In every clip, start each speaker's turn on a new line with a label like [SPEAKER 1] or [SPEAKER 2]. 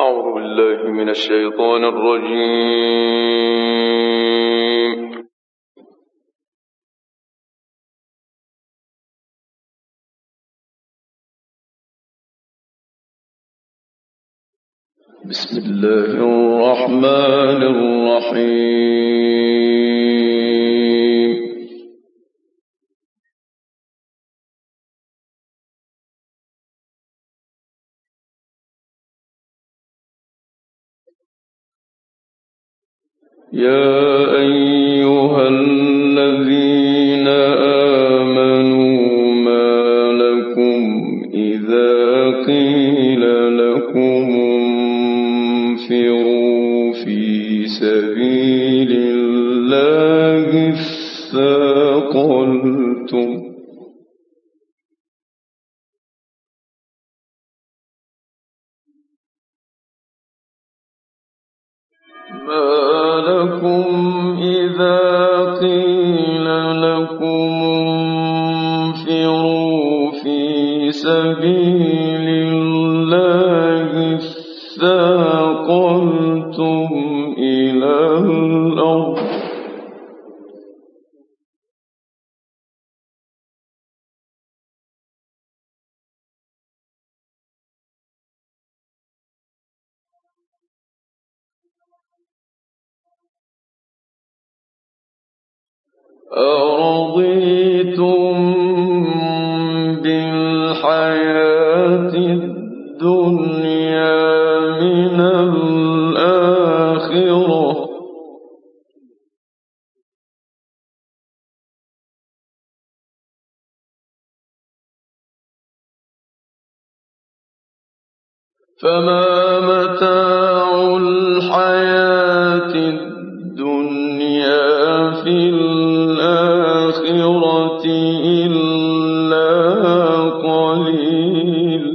[SPEAKER 1] أعوذ بالله من الشيطان الرجيم. بسم الله الرحمن الرحيم. يا أيها الذين آمنوا ما لكم إذا قيل لكم انفروا في سبيل الله اثاقلتم سبيل الله اثاقلتم إلى الأرض أرضيتم بالحياة الدنيا من الآخرة فما متاع الحياة الدنيا في الآخرة إلا قليل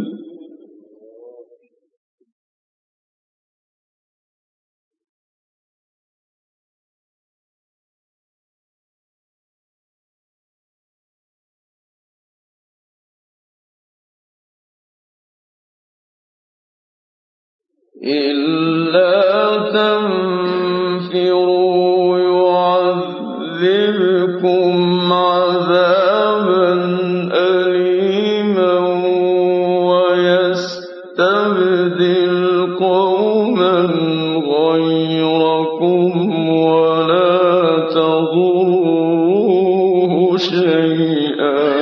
[SPEAKER 1] إلا تنفروا يعذبكم عذابا أليما ويستبدل قوما غيركم ولا تضروه شيئا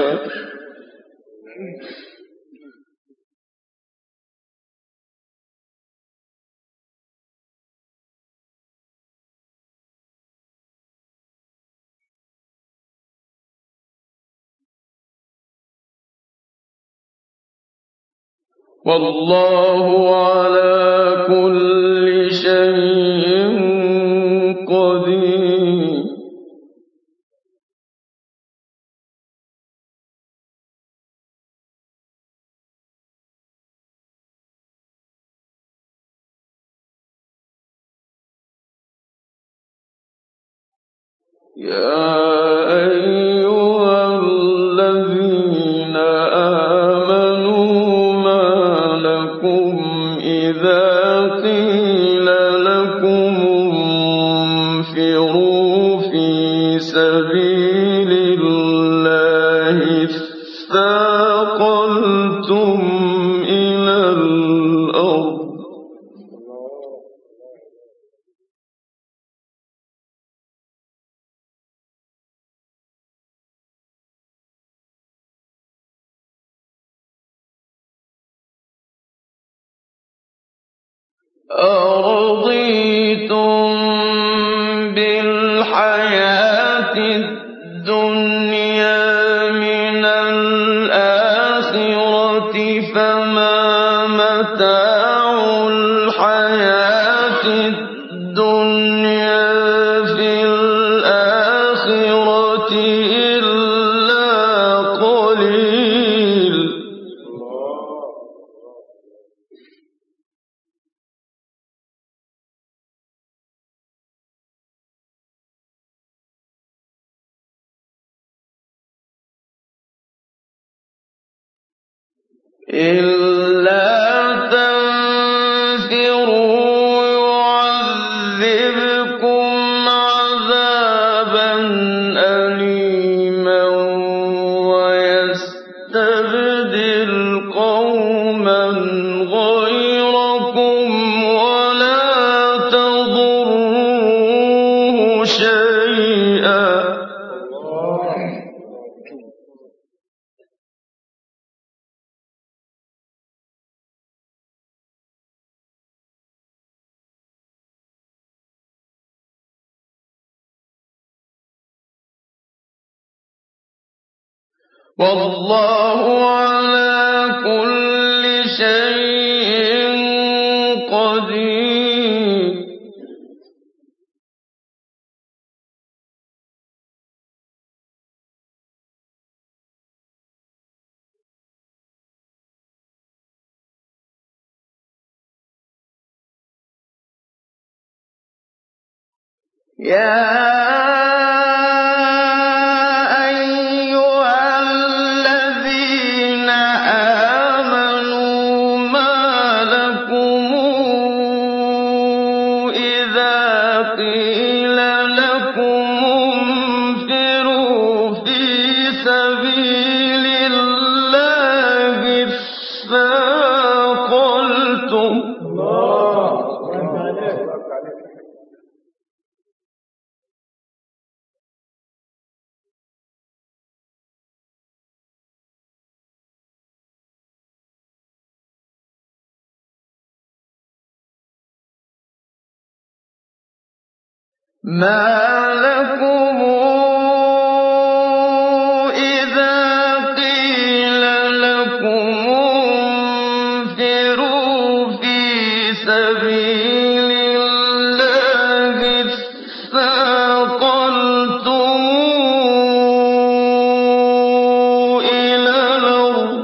[SPEAKER 1] والله على كل شيء قدير يا أيها الذين آمنوا ما لكم إذا قيل لكم انفروا في سبيل الله اثاقلتم إلى الأرض أرضيتم بالحياة الدنيا من الآخرة فما متاع الحياة الدنيا في الآخرة إلا قليل إلا تنفروا والله على كل شيء قدير. يا ما لكم إذا قيل لكم انفروا في سبيل الله اثاقلتم إلى الأرض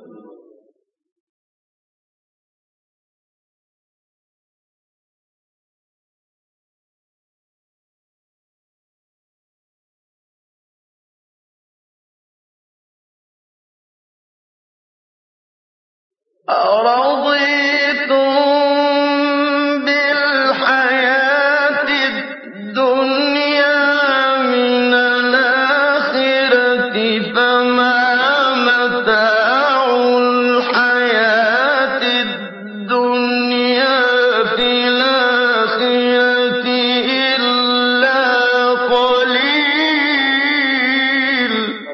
[SPEAKER 1] أرضيتم بالحياة الدنيا من الآخرة فما متاع الحياة الدنيا في الآخرة إلا قليل.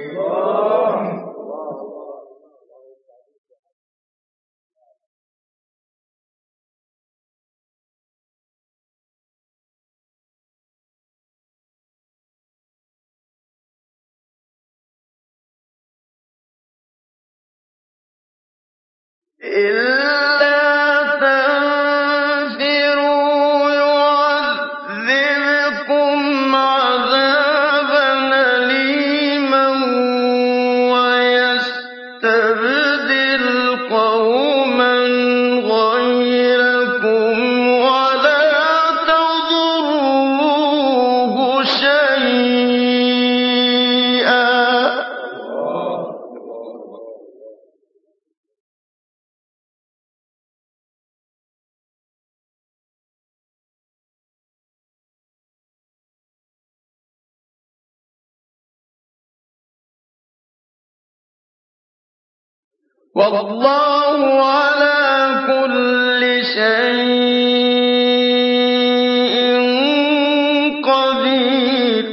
[SPEAKER 1] إلا تنفروا يعذبكم عذابا أليما ويستبدل قوما غيركم ولا تضروه شيئا. والله على كل شيء قدير.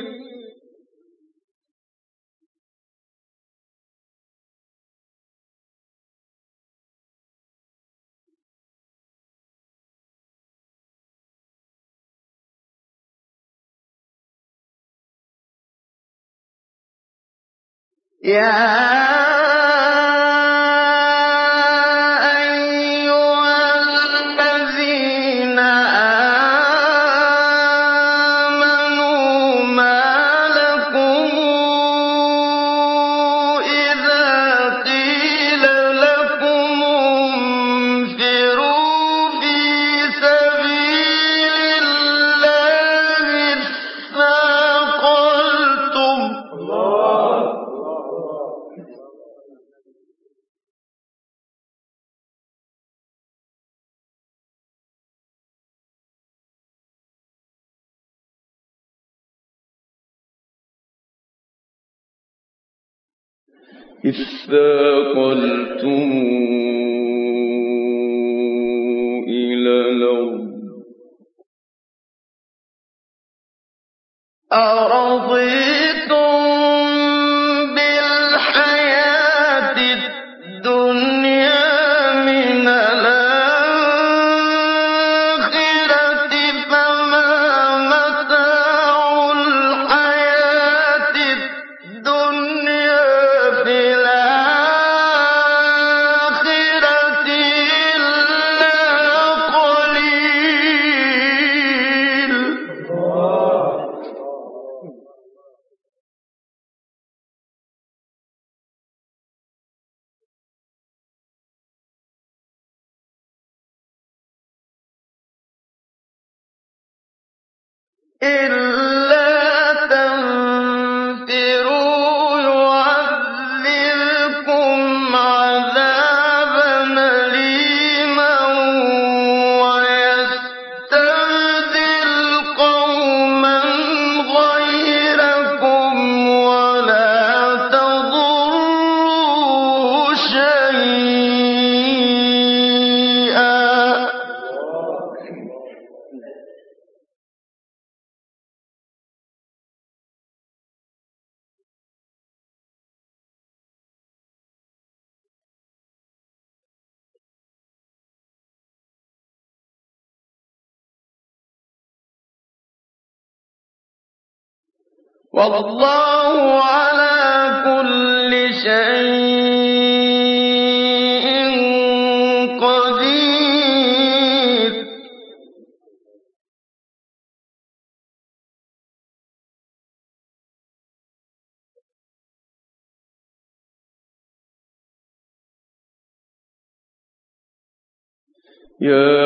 [SPEAKER 1] يا إذ ثاقلتم إلى الأرض أرضيتم بالحياة الدنيا من الآخرة فما متاع الحياة الدنيا في إِلَّا تَنفِرُوا يُعَذِّبْكُمْ عَذَابًا أَلِيمًا وَيَسْتَبْدِلْ قَوْمًا غَيْرَكُمْ وَلَا تَضُرُّوهُ شَيْئًا ۗ وَاللَّهُ عَلَىٰ كُلِّ شَيْءٍ قَدِيرٌ. يَا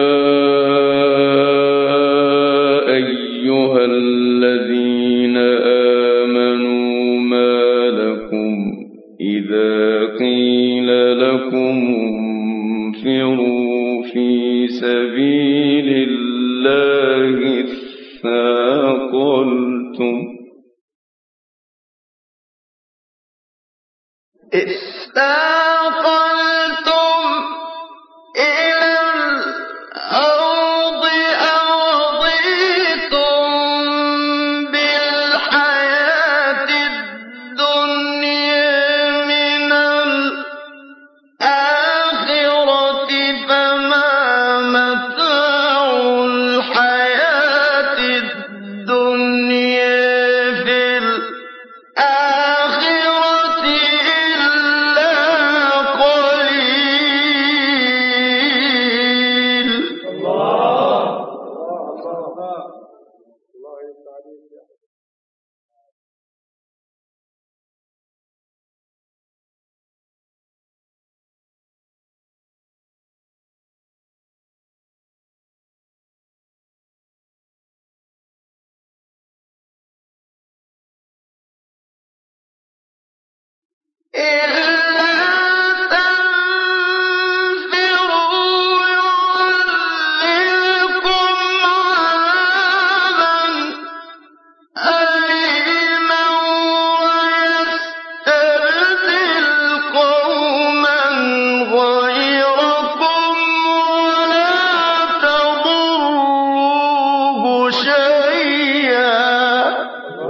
[SPEAKER 1] أَيُّهَا الَّذِينَ آمَنُوا مَا لَكُمْ إِذَا قِيلَ لَكُمُ انفِرُوا فِي سَبِيلِ اللَّهِ اثَّاقَلْتُمْ إِلَى الْأَرْضِ أَرَضِيتُم بِالْحَيَاةِ الدُّنْيَا مِنَ الْآخِرَةِ فَمَا مَتَاعُ الْحَيَاةِ الدُّنْيَا فِي الْآخِرَةِ إِلَّا قَلِيلٌ. إِلَّا تَنفِرُوا يُعَذِّبْكُمْ عَذَابًا أَلِيمًا وَيَسْتَبْدِلْ قَوْمًا غَيْرَكُمْ وَلَا تَضُرُّوهُ شَيْئًا ۗ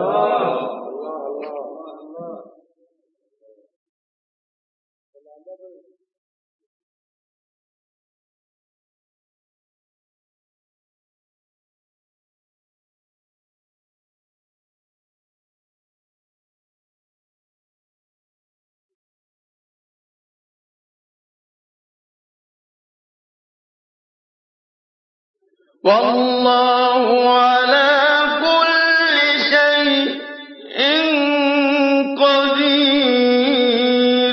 [SPEAKER 1] وَاللَّهُ عَلَىٰ كُلِّ شَيْءٍ قَدِيرٌ.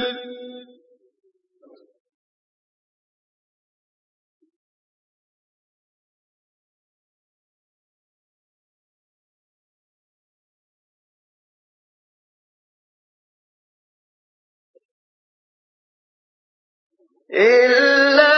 [SPEAKER 1] إِلَّا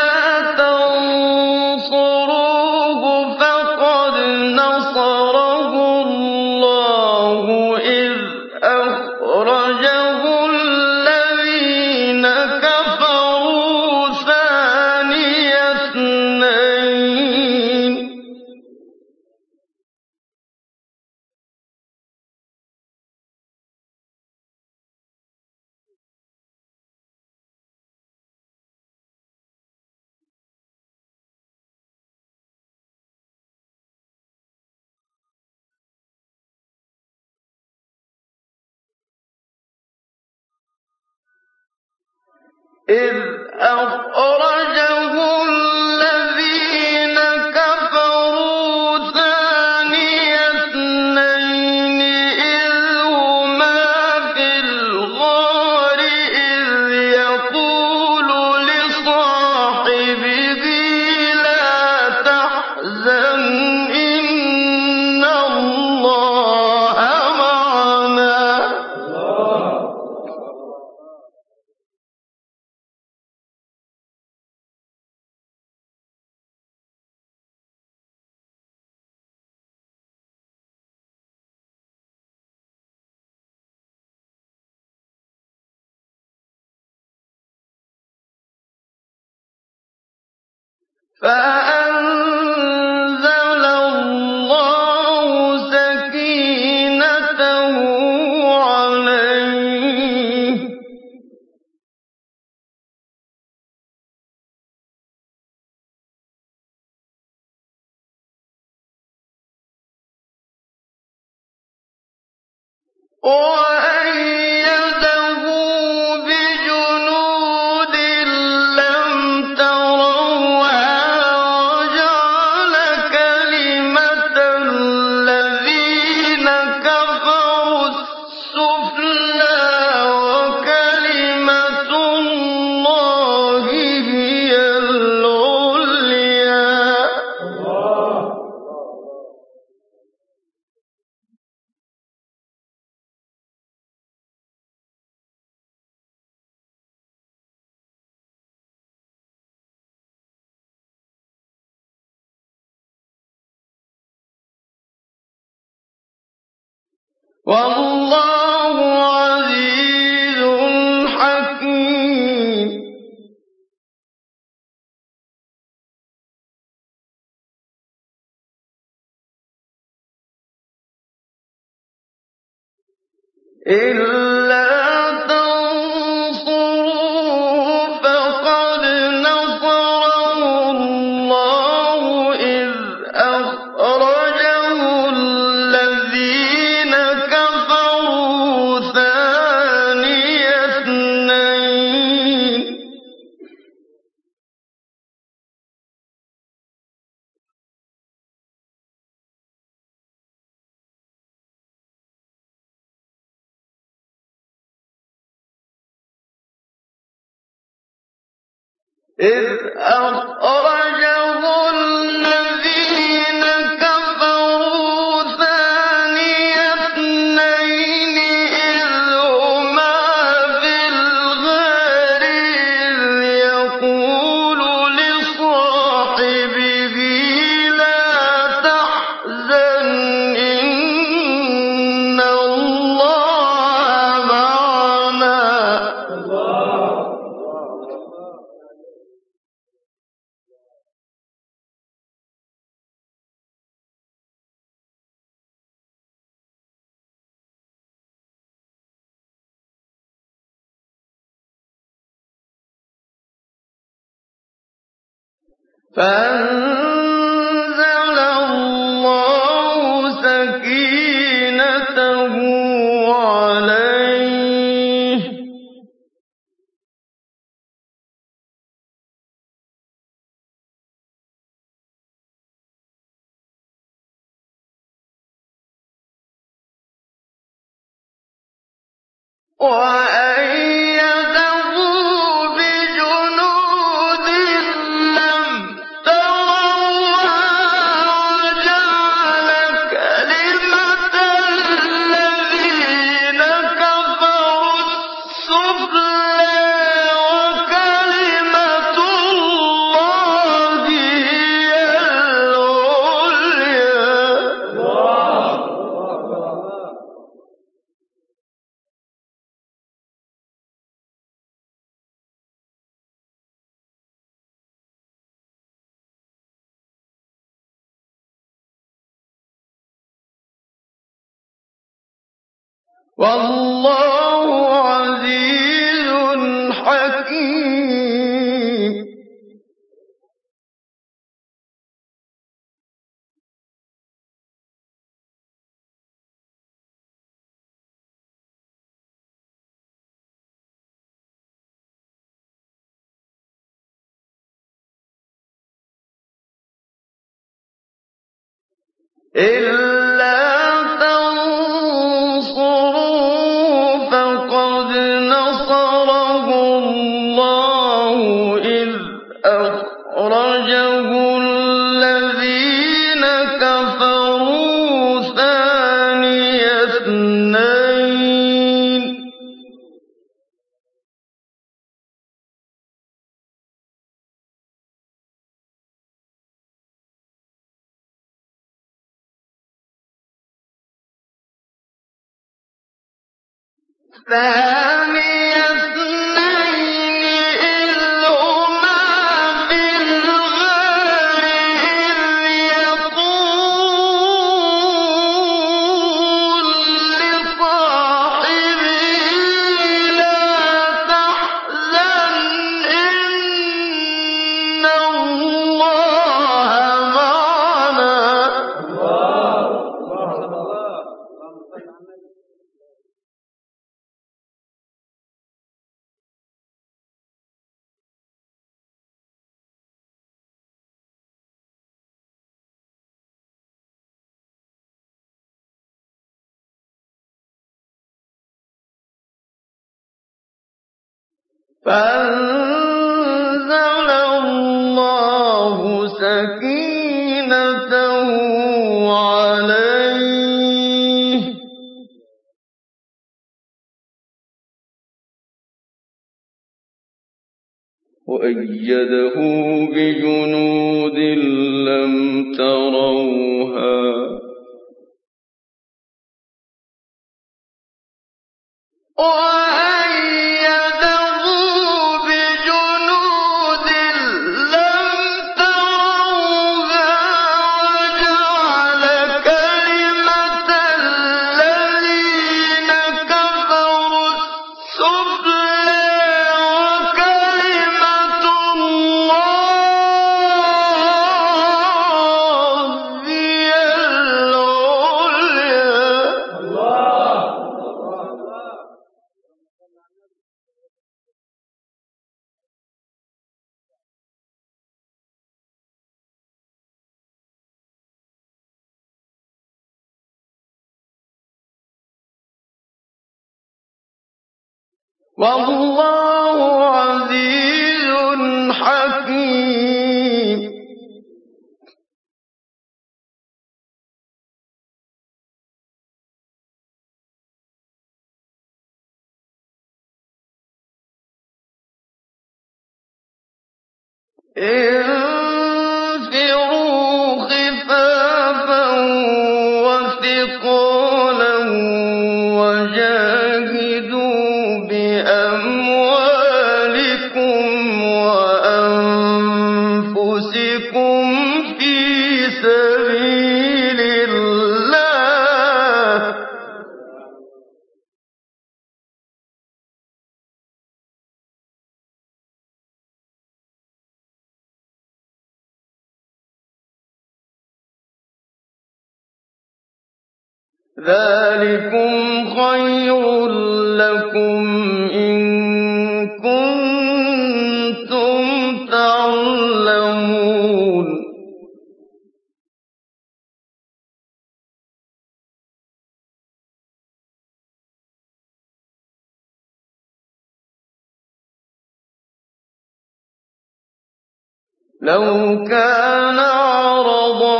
[SPEAKER 1] تَنصُرُوهُ فَقَدْ نَصَرَهُ اللَّهُ إِذْ أَخْرَجَهُ الَّذِينَ كَفَرُوا ثَانِيَ اثْنَيْنِ إِذْ أَخْرَجَهُ الَّذِينَ كَفَرُوا ثَانِيَ اثْنَيْنِ إِذْ هُمَا فِي الْغَارِ إِذْ يَقُولُ لِصَاحِبِهِ لَا تَحْزَنْ إِنَّ فأنزل الله سكينته عليه وأيده بجنود لم تروها وجعل كلمة الذين كفروا السفلى وكلمة الله هي العليا والله عزيز حكيم إلا تنصروه فقد نصره الله إذ أخرجه الذين كفروا ثاني اثنين إذ هما في الغار إذ يقول لصاحبه لا تحزن إن الله معنا فأنزل الله سكينته عليه وأيده بجنود لم تروها وجعل كلمة الذين كفروا السفلى وكلمة الله هي العليا والله عزيز حكيم إلا تنصروه فقد نصره الله إذ أخرجه الذين كفروا ثاني اثنين ثاني اثنين إذ هما في الغار فأنزل الله سكينته عليه وأيده بجنود لم تروها وأيده بجنود لم تروها وجعل كلمة الذين كفروا السفلى وكلمة الله هي العليا. والله عزيز حكيم. انفروا خفافا وثقالا وجاهدوا بأموالكم وأنفسكم في سبيل الله ذلكم خير لكم إن كنتم تعلمون. لو كان عرضا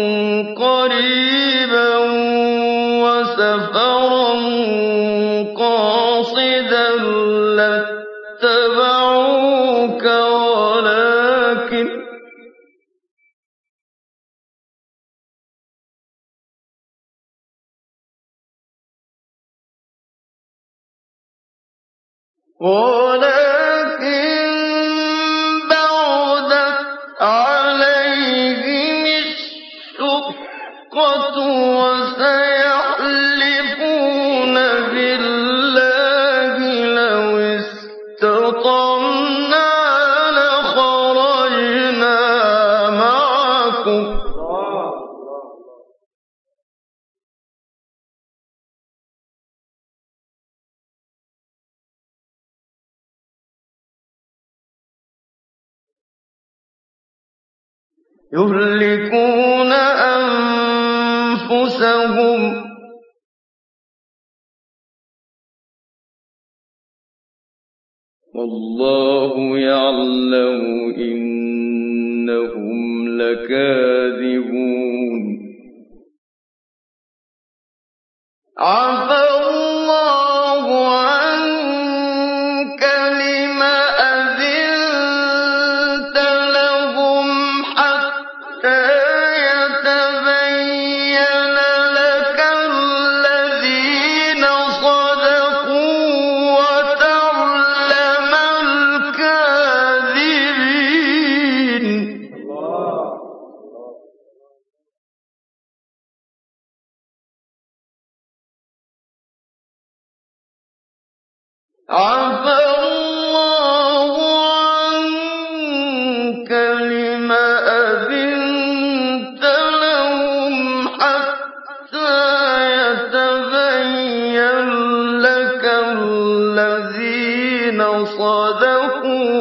[SPEAKER 1] قريبا وسفرا قاصدا لاتبعوك ولكن بعدت عليهم الشقة وسيحلفون بالله لو استطعنا لخرجنا معكم يهلكون أنفسهم والله يعلم إنهم لكاذبون. عفا الله عنك لم أذنت لهم حتى يتبين لك الذين صدقوا وتعلم الكاذبين. عفا الله عنك لم أذنت لهم حتى يتبين لك الذين صدقوا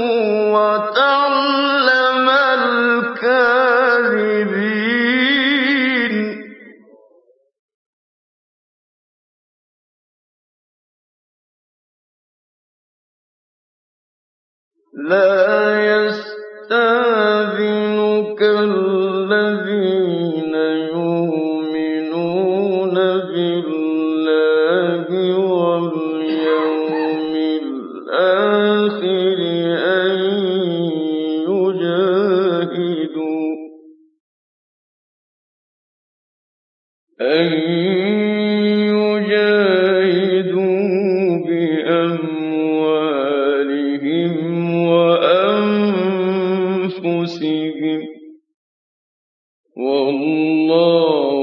[SPEAKER 1] وتعلم الكاذبين. لا يستأذنك الذين يؤمنون بالله واليوم الآخر أن يجاهدوا بأموالهم وأنفسهم والله